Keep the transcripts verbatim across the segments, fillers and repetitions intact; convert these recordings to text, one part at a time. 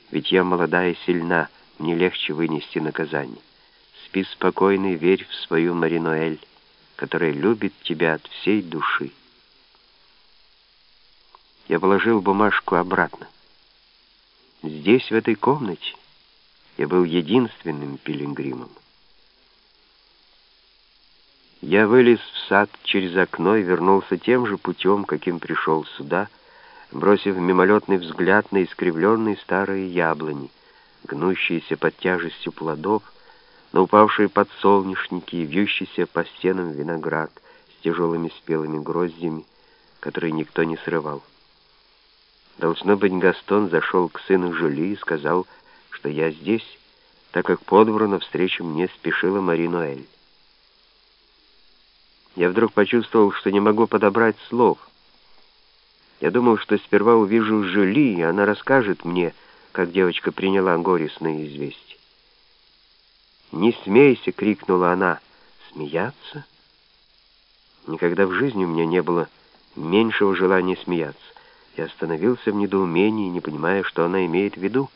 ведь я молода и сильна, мне легче вынести наказание. Спи спокойно и верь в свою Маринуэль, которая любит тебя от всей души». Я положил бумажку обратно. Здесь, в этой комнате, я был единственным пилигримом. Я вылез в сад через окно и вернулся тем же путем, каким пришел сюда, бросив мимолетный взгляд на искривленные старые яблони, гнущиеся под тяжестью плодов, на упавшие подсолнечники и вьющийся по стенам виноград с тяжелыми спелыми гроздями, которые никто не срывал. Должно быть, Гастон зашел к сыну Жюли и сказал, что я здесь, так как по двору навстречу мне спешила Маринуэль. Я вдруг почувствовал, что не могу подобрать слов. Я думал, что сперва увижу Жюли, и она расскажет мне, как девочка приняла горестное известие. «Не смейся!» — крикнула она. «Смеяться?» Никогда в жизни у меня не было меньшего желания смеяться. Я остановился в недоумении, не понимая, что она имеет в виду.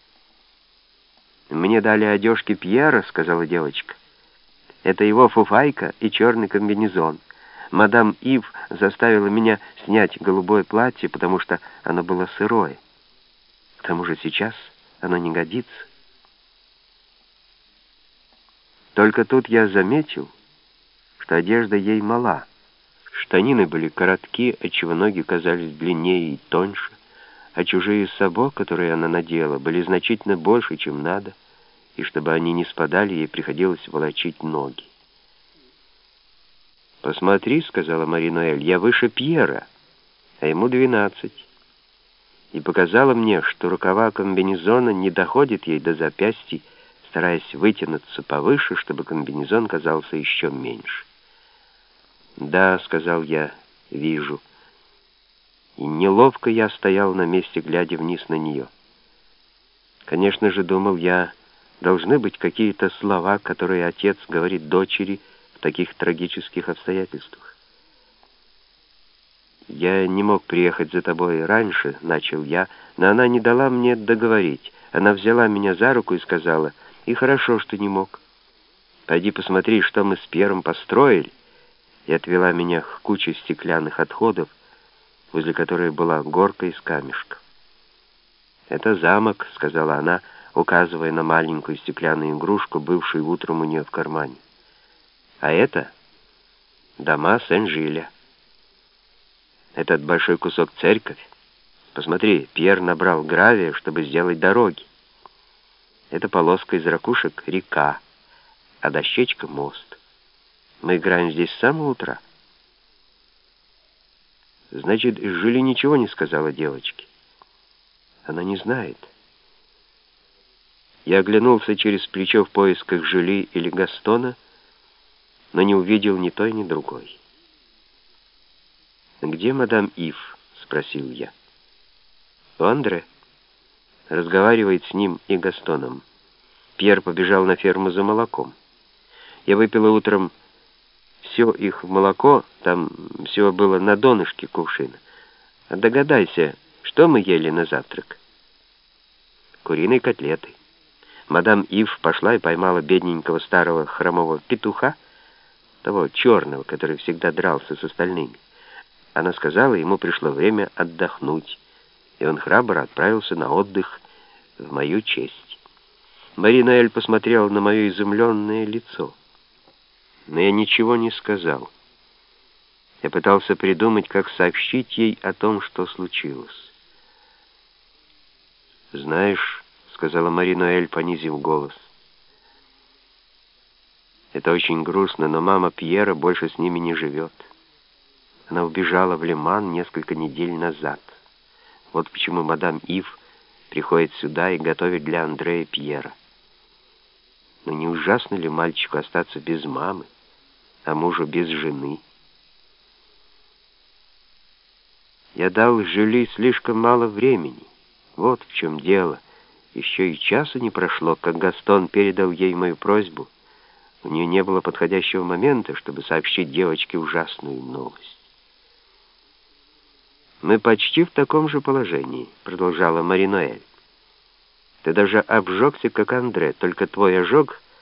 «Мне дали одежки Пьера», — сказала девочка. «Это его фуфайка и черный комбинезон. Мадам Ив заставила меня снять голубое платье, потому что оно было сырое. К тому же сейчас оно не годится». Только тут я заметил, что одежда ей мала. Штанины были коротки, отчего ноги казались длиннее и тоньше, а чужие сабо, которые она надела, были значительно больше, чем надо, и чтобы они не спадали, ей приходилось волочить ноги. «Посмотри», — сказала Маринуэль, — «я выше Пьера, а ему двенадцать». И показала мне, что рукава комбинезона не доходят ей до запястий, стараясь вытянуться повыше, чтобы комбинезон казался еще меньше. «Да», — сказал я, — «вижу». И неловко я стоял на месте, глядя вниз на нее. Конечно же, думал я, должны быть какие-то слова, которые отец говорит дочери в таких трагических обстоятельствах. «Я не мог приехать за тобой раньше», — начал я, но она не дала мне договорить. Она взяла меня за руку и сказала: «И хорошо, что не мог. Пойди посмотри, что мы с Пьером построили», и отвела меня к куче стеклянных отходов, возле которой была горка из камешков. «Это замок», — сказала она, указывая на маленькую стеклянную игрушку, бывшую утром у нее в кармане. «А это дома Сен-Жиля. Этот большой кусок церковь. Посмотри, Пьер набрал гравия, чтобы сделать дороги. Это полоска из ракушек — река, а дощечка — мост. Мы играем здесь с самого утра». «Значит, Жюли ничего не сказала девочке?» «Она не знает». Я оглянулся через плечо в поисках Жюли или Гастона, но не увидел ни той, ни другой. «Где мадам Ив?» — спросил я. «У Андре. Разговаривает с ним и Гастоном. Пьер побежал на ферму за молоком. Я выпила утром все их молоко, там всего было на донышке кувшина. А догадайся, что мы ели на завтрак?» «Куриные котлеты. Мадам Ив пошла и поймала бедненького старого хромого петуха, того черного, который всегда дрался с остальными. Она сказала, ему пришло время отдохнуть, и он храбро отправился на отдых в мою честь. Маринуэль посмотрела на мое изумленное лицо, но я ничего не сказал. Я пытался придумать, как сообщить ей о том, что случилось. «Знаешь», — сказала Маринуэль, понизив голос, — «это очень грустно, но мама Пьера больше с ними не живет. Она убежала в Лиман несколько недель назад. Вот почему мадам Ив приходит сюда и готовит для Андрея Пьера. Но не ужасно ли мальчику остаться без мамы, а мужу без жены?» Я дал Жюли слишком мало времени. Вот в чем дело. Еще и часа не прошло, как Гастон передал ей мою просьбу. У нее не было подходящего момента, чтобы сообщить девочке ужасную новость. «Мы почти в таком же положении», — продолжала Маринуэль. Ты даже обжегся, как Андре, только твой ожог